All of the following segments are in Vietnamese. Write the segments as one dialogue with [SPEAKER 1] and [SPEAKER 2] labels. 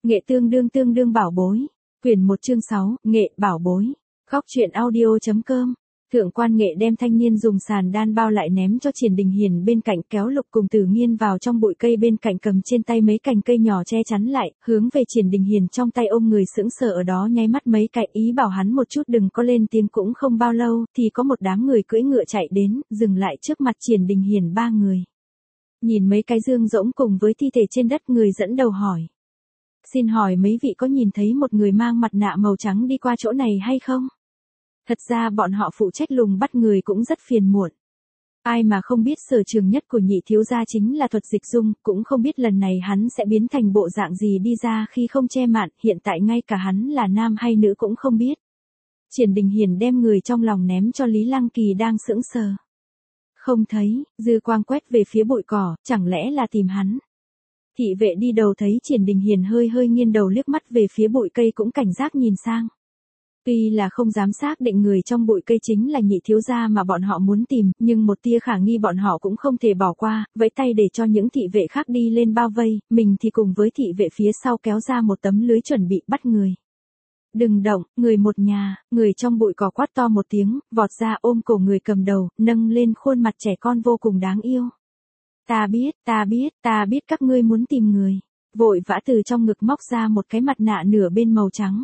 [SPEAKER 1] Nghệ tương đương bảo bối. Quyển 1 chương 6, Nghệ bảo bối. Góc truyện audio.com. Thượng quan Nghệ đem thanh niên dùng sàn đan bao lại ném cho Triển Đình Hiền bên cạnh, kéo Lục cùng Tử Nghiên vào trong bụi cây bên cạnh, cầm trên tay mấy cành cây nhỏ che chắn lại, hướng về Triển Đình Hiền trong tay ôm người sững sờ ở đó nháy mắt mấy cái, ý bảo hắn một chút đừng có lên tiếng. Cũng không bao lâu thì có một đám người cưỡi ngựa chạy đến, dừng lại trước mặt Triển Đình Hiền ba người. Nhìn mấy cái dương rỗng cùng với thi thể trên đất, người dẫn đầu hỏi: "Xin hỏi mấy vị có nhìn thấy một người mang mặt nạ màu trắng đi qua chỗ này hay không?" Thật ra bọn họ phụ trách lùng bắt người cũng rất phiền muộn. Ai mà không biết sở trường nhất của Nhị thiếu gia chính là thuật dịch dung, cũng không biết lần này hắn sẽ biến thành bộ dạng gì đi ra khi không che mạn, hiện tại ngay cả hắn là nam hay nữ cũng không biết. Triển Đình Hiền đem người trong lòng ném cho Lý Lăng Kỳ đang sững sờ. Không thấy, dư quang quét về phía bụi cỏ, chẳng lẽ là tìm hắn. Thị vệ đi đầu thấy Triển Đình Hiền hơi nghiêng đầu liếc mắt về phía bụi cây cũng cảnh giác nhìn sang. Tuy là không dám xác định người trong bụi cây chính là Nhị thiếu gia mà bọn họ muốn tìm, nhưng một tia khả nghi bọn họ cũng không thể bỏ qua, vẫy tay để cho những thị vệ khác đi lên bao vây, mình thì cùng với thị vệ phía sau kéo ra một tấm lưới chuẩn bị bắt người. "Đừng động, người một nhà." Người trong bụi cỏ quát to một tiếng, vọt ra ôm cổ người cầm đầu, nâng lên khuôn mặt trẻ con vô cùng đáng yêu. Ta biết các ngươi muốn tìm người." Vội vã từ trong ngực móc ra một cái mặt nạ nửa bên màu trắng.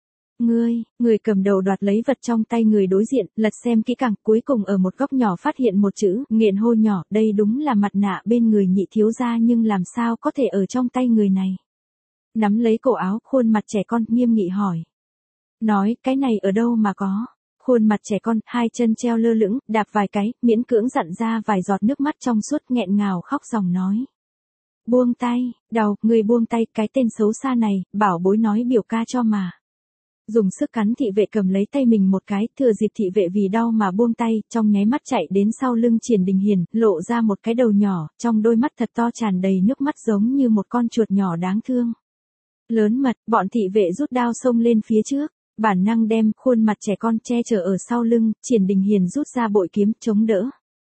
[SPEAKER 1] Người cầm đầu đoạt lấy vật trong tay người đối diện, lật xem kỹ càng, cuối cùng ở một góc nhỏ phát hiện một chữ, nghiện hô nhỏ, đây đúng là mặt nạ bên người Nhị thiếu gia, nhưng làm sao có thể ở trong tay người này. Nắm lấy cổ áo, khuôn mặt trẻ con, nghiêm nghị hỏi. Nói, cái này ở đâu mà có. Khuôn mặt trẻ con, hai chân treo lơ lửng, đạp vài cái, miễn cưỡng dặn ra vài giọt nước mắt trong suốt, nghẹn ngào khóc ròng nói. Buông tay, người buông tay, cái tên xấu xa này, bảo bối nói biểu ca cho mà. Dùng sức cắn thị vệ cầm lấy tay mình một cái, thừa dịp thị vệ vì đau mà buông tay, trong nháy mắt chạy đến sau lưng Triển Đình Hiền, lộ ra một cái đầu nhỏ, trong đôi mắt thật to tràn đầy nước mắt giống như một con chuột nhỏ đáng thương. Lớn mật, bọn thị vệ rút đao xông lên phía trước, bản năng đem khuôn mặt trẻ con che chở ở sau lưng, Triển Đình Hiền rút ra bội kiếm chống đỡ.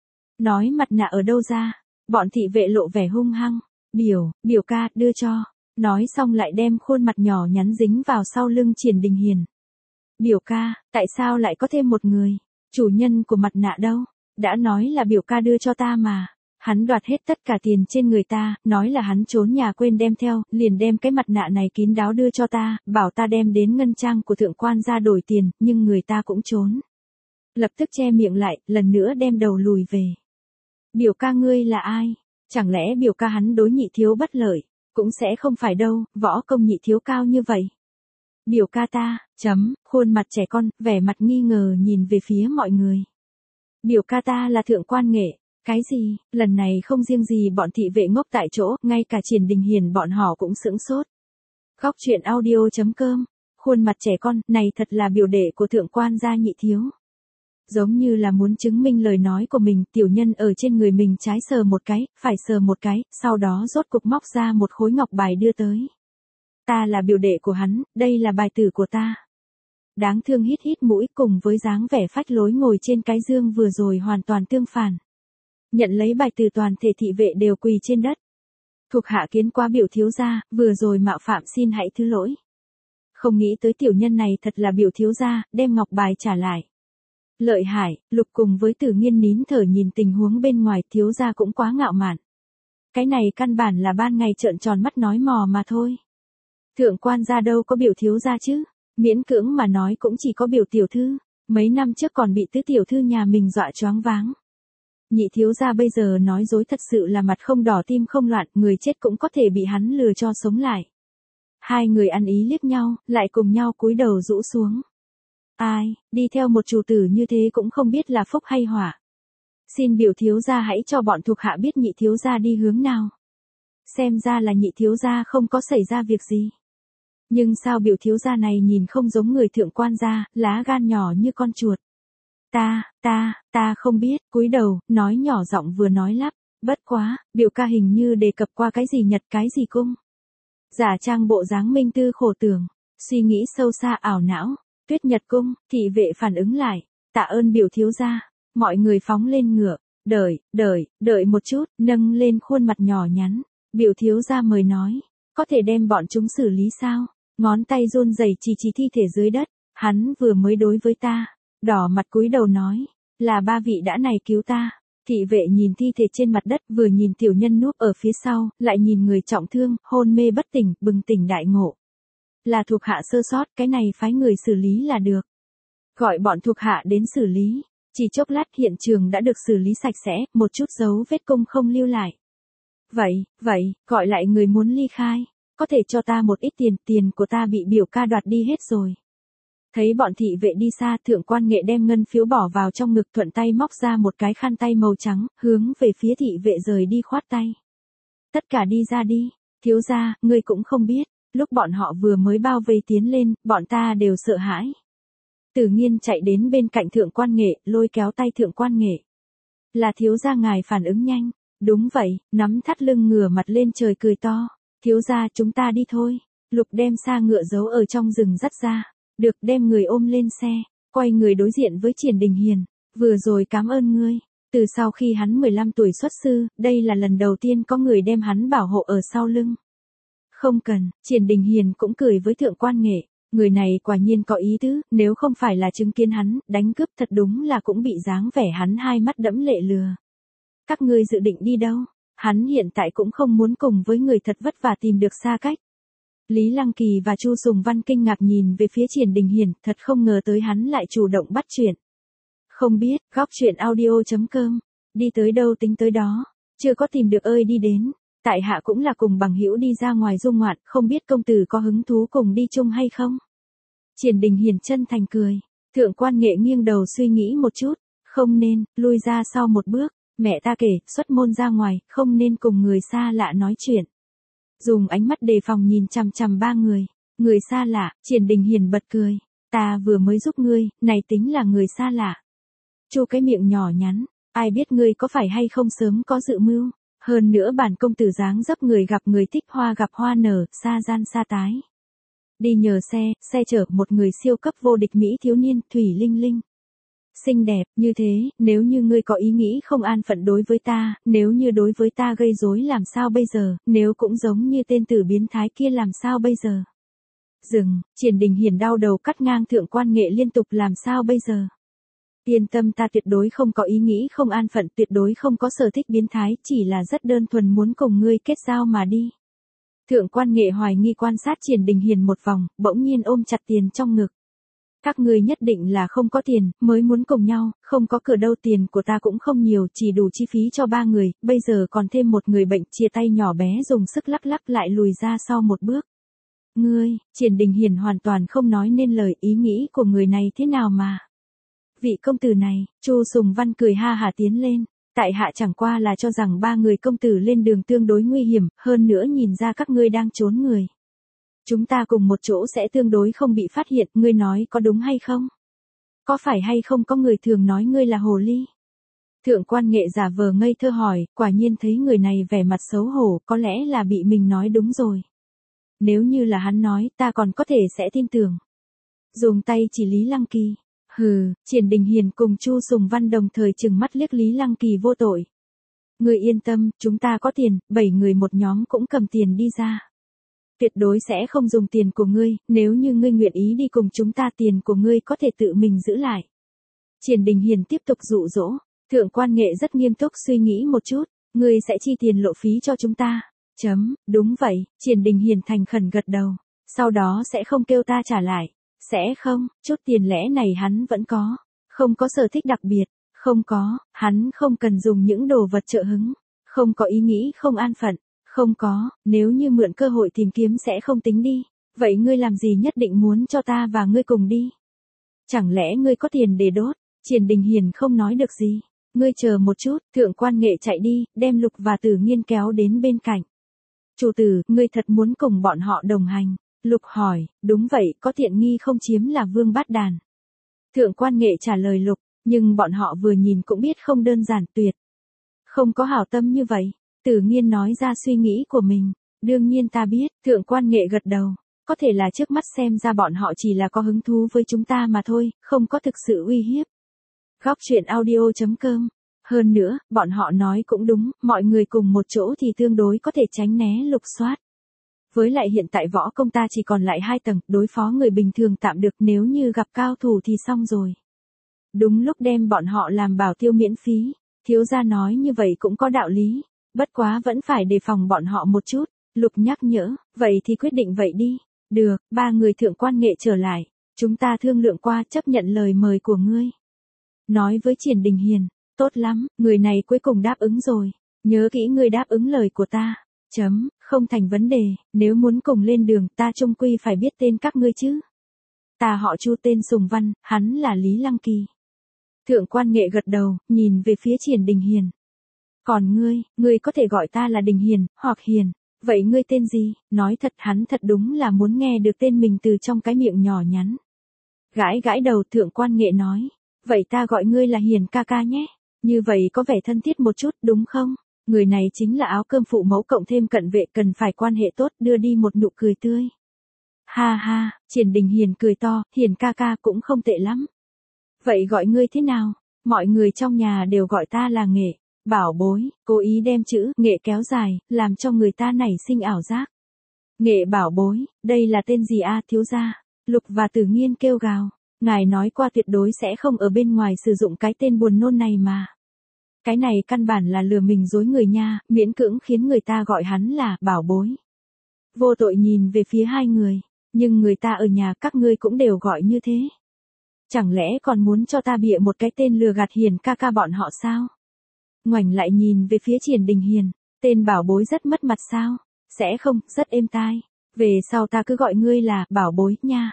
[SPEAKER 1] Nói mặt nạ ở đâu ra? Bọn thị vệ lộ vẻ hung hăng. Biểu ca, đưa cho. Nói xong lại đem khuôn mặt nhỏ nhắn dính vào sau lưng Triển Đình Hiền. Biểu ca, tại sao lại có thêm một người? Chủ nhân của mặt nạ đâu? Đã nói là biểu ca đưa cho ta mà. Hắn đoạt hết tất cả tiền trên người ta, nói là hắn trốn nhà quên đem theo, liền đem cái mặt nạ này kín đáo đưa cho ta, bảo ta đem đến ngân trang của thượng quan ra đổi tiền, nhưng người ta cũng trốn. Lập tức che miệng lại, lần nữa đem đầu lùi về. Biểu ca ngươi là ai? Chẳng lẽ biểu ca hắn đối Nhị thiếu bất lợi? Cũng sẽ không phải đâu, võ công Nhị thiếu cao như vậy. Biểu ca ta, khuôn mặt trẻ con, vẻ mặt nghi ngờ nhìn về phía mọi người. Biểu ca ta là Thượng quan Nghệ. Cái gì? Lần này không riêng gì bọn thị vệ ngốc tại chỗ, ngay cả Triển Đình Hiền bọn họ cũng sững sốt. Góc truyện audio.com. Khuôn mặt trẻ con, này thật là biểu đệ của Thượng quan gia Nhị thiếu. Giống như là muốn chứng minh lời nói của mình, tiểu nhân ở trên người mình trái sờ một cái, phải sờ một cái, sau đó rốt cục móc ra một khối ngọc bài đưa tới. Ta là biểu đệ của hắn, đây là bài tử của ta. Đáng thương hít mũi, cùng với dáng vẻ phách lối ngồi trên cái dương vừa rồi hoàn toàn tương phản. Nhận lấy bài tử, toàn thể thị vệ đều quỳ trên đất. Thuộc hạ kiến qua biểu thiếu gia, vừa rồi mạo phạm xin hãy thứ lỗi. Không nghĩ tới tiểu nhân này thật là biểu thiếu gia, đem ngọc bài trả lại. Lợi hại, Lục cùng với Tử Nghiên nín thở nhìn tình huống bên ngoài, thiếu gia cũng quá ngạo mạn. Cái này căn bản là ban ngày trợn tròn mắt nói mò mà thôi. Thượng quan gia đâu có biểu thiếu gia chứ, miễn cưỡng mà nói cũng chỉ có biểu tiểu thư, mấy năm trước còn bị tứ tiểu thư nhà mình dọa choáng váng. Nhị thiếu gia bây giờ nói dối thật sự là mặt không đỏ tim không loạn, người chết cũng có thể bị hắn lừa cho sống lại. Hai người ăn ý liếc nhau, lại cùng nhau cúi đầu rũ xuống. Ai, đi theo một chủ tử như thế cũng không biết là phúc hay họa. Xin biểu thiếu gia hãy cho bọn thuộc hạ biết Nhị thiếu gia đi hướng nào. Xem ra là Nhị thiếu gia không có xảy ra việc gì. Nhưng sao biểu thiếu gia này nhìn không giống người Thượng quan gia, lá gan nhỏ như con chuột. Ta không biết, cúi đầu, nói nhỏ giọng vừa nói lắp, bất quá, biểu ca hình như đề cập qua cái gì nhật cái gì cung. Giả trang bộ dáng minh tư khổ tưởng, suy nghĩ sâu xa ảo não, Tuyết Nhật cung, thị vệ phản ứng lại, tạ ơn biểu thiếu gia, mọi người phóng lên ngựa, đợi một chút, nâng lên khuôn mặt nhỏ nhắn, biểu thiếu gia mời nói, Có thể đem bọn chúng xử lý sao? Ngón tay run rẩy chỉ thi thể dưới đất, hắn vừa mới đối với ta, đỏ mặt cúi đầu nói, là ba vị đã này cứu ta. Thị vệ nhìn thi thể trên mặt đất, vừa nhìn tiểu nhân núp ở phía sau, lại nhìn người trọng thương, hôn mê bất tỉnh, bừng tỉnh đại ngộ. Là thuộc hạ sơ sót, cái này phái người xử lý là được. Gọi bọn thuộc hạ đến xử lý. Chỉ chốc lát hiện trường đã được xử lý sạch sẽ, một chút dấu vết công không lưu lại. Vậy, gọi lại người muốn ly khai. Có thể cho ta một ít tiền của ta bị biểu ca đoạt đi hết rồi. Thấy bọn thị vệ đi xa, thượng quan nghệ đem ngân phiếu bỏ vào trong ngực, thuận tay móc ra một cái khăn tay màu trắng, hướng về phía thị vệ rời đi khoát tay. Tất cả đi ra đi, thiếu gia, ngươi cũng không biết, lúc bọn họ vừa mới bao vây tiến lên, bọn ta đều sợ hãi. Tử Nghiên chạy đến bên cạnh thượng quan nghệ, lôi kéo tay thượng quan nghệ. Là thiếu gia ngài phản ứng nhanh, đúng vậy, nắm thắt lưng ngửa mặt lên trời cười to. Thiếu gia chúng ta đi thôi. Lục đem xa ngựa giấu ở trong rừng dắt ra. Được, đem người ôm lên xe, quay người đối diện với Triển Đình Hiền. Vừa rồi cảm ơn ngươi. Từ sau khi hắn 15 tuổi xuất sư, đây là lần đầu tiên có người đem hắn bảo hộ ở sau lưng. Không cần, Triển Đình Hiền cũng cười với thượng quan nghệ. Người này quả nhiên có ý tứ, nếu không phải là chứng kiến hắn, đánh cướp thật đúng là cũng bị dáng vẻ hắn hai mắt đẫm lệ lừa. Các ngươi dự định đi đâu? Hắn hiện tại cũng không muốn cùng với người thật vất vả tìm được xa cách. Lý Lăng Kỳ và Chu Sùng Văn kinh ngạc nhìn về phía Triển Đình Hiền, thật không ngờ tới hắn lại chủ động bắt chuyện. Không biết, góc chuyện audio.com, đi tới đâu tính tới đó, chưa có tìm được ơi đi đến, tại hạ cũng là cùng bằng hữu đi ra ngoài du ngoạn, không biết công tử có hứng thú cùng đi chung hay không? Triển Đình Hiền chân thành cười, thượng quan nghệ nghiêng đầu suy nghĩ một chút, không nên, lui ra sau một bước, mẹ ta kể, xuất môn ra ngoài, không nên cùng người xa lạ nói chuyện. Dùng ánh mắt đề phòng nhìn chằm chằm ba người xa lạ, Triển Đình Hiền bật cười, ta vừa mới giúp ngươi, này tính là người xa lạ. Chu cái miệng nhỏ nhắn, ai biết ngươi có phải hay không sớm có dự mưu, hơn nữa bản công tử dáng dấp người gặp người thích hoa gặp hoa nở, xa gian xa tái. Đi nhờ xe chở một người siêu cấp vô địch Mỹ thiếu niên, Thủy Linh Linh. Xinh đẹp, như thế, nếu như ngươi có ý nghĩ không an phận đối với ta, nếu như đối với ta gây rối làm sao bây giờ, nếu cũng giống như tên tử biến thái kia làm sao bây giờ. Dừng, Triển Đình Hiền đau đầu cắt ngang thượng quan nghệ liên tục làm sao bây giờ. Yên tâm, ta tuyệt đối không có ý nghĩ không an phận, tuyệt đối không có sở thích biến thái, chỉ là rất đơn thuần muốn cùng ngươi kết giao mà đi. Thượng quan nghệ hoài nghi quan sát Triển Đình Hiền một vòng, bỗng nhiên ôm chặt tiền trong ngực. Các ngươi nhất định là không có tiền, mới muốn cùng nhau, không có cửa đâu, tiền của ta cũng không nhiều, chỉ đủ chi phí cho 3 người, bây giờ còn thêm một người bệnh, chia tay nhỏ bé dùng sức lắc lắc lại lùi ra sau một bước. Ngươi, Triển Đình Hiền hoàn toàn không nói nên lời, ý nghĩ của người này thế nào mà. Vị công tử này, Chu Sùng Văn cười ha hả tiến lên, tại hạ chẳng qua là cho rằng 3 người công tử lên đường tương đối nguy hiểm, hơn nữa nhìn ra các ngươi đang trốn người. Chúng ta cùng một chỗ sẽ tương đối không bị phát hiện, ngươi nói có đúng hay không? Có phải hay không có người thường nói ngươi là hồ ly? Thượng quan nghệ giả vờ ngây thơ hỏi, quả nhiên thấy người này vẻ mặt xấu hổ, có lẽ là bị mình nói đúng rồi. Nếu như là hắn nói, ta còn có thể sẽ tin tưởng. Dùng tay chỉ Lý Lăng Kỳ. Hừ, Triển Đình Hiền cùng Chu Sùng Văn đồng thời trừng mắt liếc Lý Lăng Kỳ vô tội. Ngươi yên tâm, chúng ta có tiền, 7 người một nhóm cũng cầm tiền đi ra. Tuyệt đối sẽ không dùng tiền của ngươi, nếu như ngươi nguyện ý đi cùng chúng ta, tiền của ngươi có thể tự mình giữ lại. Triển Đình Hiền tiếp tục dụ dỗ, thượng quan nghệ rất nghiêm túc suy nghĩ một chút, ngươi sẽ chi tiền lộ phí cho chúng ta. Đúng vậy, Triển Đình Hiền thành khẩn gật đầu, sau đó sẽ không kêu ta trả lại. Sẽ không, chút tiền lẻ này hắn vẫn có, không có sở thích đặc biệt, không có, hắn không cần dùng những đồ vật trợ hứng, không có ý nghĩ không an phận. Không có, nếu như mượn cơ hội tìm kiếm sẽ không tính đi. Vậy ngươi làm gì nhất định muốn cho ta và ngươi cùng đi? Chẳng lẽ ngươi có tiền để đốt? Triển Đình Hiền không nói được gì. Ngươi chờ một chút, thượng quan nghệ chạy đi, đem Lục và Tử Nghiên kéo đến bên cạnh. Chủ tử, ngươi thật muốn cùng bọn họ đồng hành? Lục hỏi, đúng vậy, có tiện nghi không chiếm là vương bát đàn. Thượng quan nghệ trả lời Lục, nhưng bọn họ vừa nhìn cũng biết không đơn giản, tuyệt. Không có hảo tâm như vậy. Tử Nghiên nói ra suy nghĩ của mình, đương nhiên ta biết, thượng quan nghệ gật đầu, có thể là trước mắt xem ra bọn họ chỉ là có hứng thú với chúng ta mà thôi, không có thực sự uy hiếp. Góc chuyện audio.com, hơn nữa, bọn họ nói cũng đúng, mọi người cùng một chỗ thì tương đối có thể tránh né lục soát. Với lại hiện tại võ công ta chỉ còn lại 2 tầng, đối phó người bình thường tạm được, nếu như gặp cao thủ thì xong rồi. Đúng lúc đem bọn họ làm bảo tiêu miễn phí, thiếu gia nói như vậy cũng có đạo lý, bất quá vẫn phải đề phòng bọn họ một chút. Lục nhắc nhở, vậy thì quyết định vậy đi. Được, 3 người thượng quan nghệ trở lại, chúng ta thương lượng qua, chấp nhận lời mời của ngươi. Nói với Triển Đình Hiền, tốt lắm, người này cuối cùng đáp ứng rồi, nhớ kỹ ngươi đáp ứng lời của ta. Không thành vấn đề, nếu muốn cùng lên đường ta chung quy phải biết tên các ngươi chứ. Ta họ Chu tên Sùng Văn, hắn là Lý Lăng Kỳ. Thượng quan nghệ gật đầu, nhìn về phía Triển Đình Hiền. Còn ngươi có thể gọi ta là Đình Hiền, hoặc Hiền. Vậy ngươi tên gì? Nói thật, hắn thật đúng là muốn nghe được tên mình từ trong cái miệng nhỏ nhắn. Gãi gãi đầu, thượng quan nghệ nói. Vậy ta gọi ngươi là Hiền ca ca nhé. Như vậy có vẻ thân thiết một chút đúng không? Người này chính là áo cơm phụ mẫu cộng thêm cận vệ, cần phải quan hệ tốt, đưa đi một nụ cười tươi. Ha ha, Triển Đình Hiền cười to, Hiền ca ca cũng không tệ lắm. Vậy gọi ngươi thế nào? Mọi người trong nhà đều gọi ta là Nghệ. Bảo bối, cố ý đem chữ Nghệ kéo dài, làm cho người ta nảy sinh ảo giác. Nghệ bảo bối, đây là tên gì a thiếu gia? Lục và Tử Nghiên kêu gào. Ngài nói qua tuyệt đối sẽ không ở bên ngoài sử dụng cái tên buồn nôn này mà. Cái này căn bản là lừa mình dối người nha, miễn cưỡng khiến người ta gọi hắn là bảo bối. Vô tội nhìn về phía 2 người, nhưng người ta ở nhà các ngươi cũng đều gọi như thế. Chẳng lẽ còn muốn cho ta bịa một cái tên lừa gạt Hiền ca ca bọn họ sao? Ngoảnh lại nhìn về phía Triển Đình Hiền, tên bảo bối rất mất mặt sao? Sẽ không, rất êm tai. Về sau ta cứ gọi ngươi là bảo bối nha.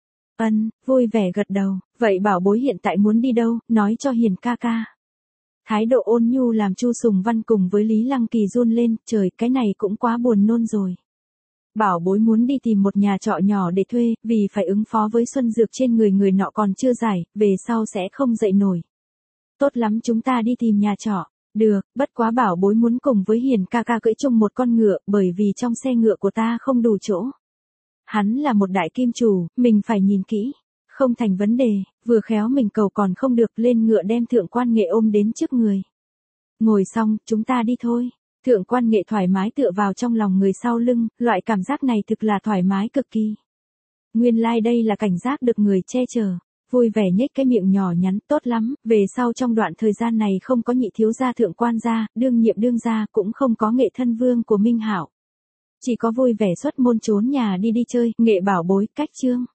[SPEAKER 1] Vui vẻ gật đầu, vậy bảo bối hiện tại muốn đi đâu, nói cho Hiền ca ca. Thái độ ôn nhu làm Chu Sùng Văn cùng với Lý Lăng Kỳ run lên, trời, cái này cũng quá buồn nôn rồi. Bảo bối muốn đi tìm một nhà trọ nhỏ để thuê, vì phải ứng phó với xuân dược trên người nọ còn chưa giải, về sau sẽ không dậy nổi. Tốt lắm, chúng ta đi tìm nhà trọ. Được, bất quá bảo bối muốn cùng với Hiền ca ca cưỡi chung một con ngựa, bởi vì trong xe ngựa của ta không đủ chỗ. Hắn là một đại kim chủ, mình phải nhìn kỹ. Không thành vấn đề, vừa khéo mình cầu còn không được, lên ngựa đem thượng quan nghệ ôm đến trước người. Ngồi xong, chúng ta đi thôi. Thượng quan nghệ thoải mái tựa vào trong lòng người sau lưng, loại cảm giác này thực là thoải mái cực kỳ. Nguyên lai đây là cảnh giác được người che chở. Vui vẻ nhếch cái miệng nhỏ nhắn, tốt lắm, về sau trong đoạn thời gian này không có nhị thiếu gia thượng quan gia, đương nhiệm đương gia, cũng không có Nghệ thân vương của Minh Hạo. Chỉ có vui vẻ xuất môn trốn nhà đi chơi, Nghệ bảo bối, cách chương.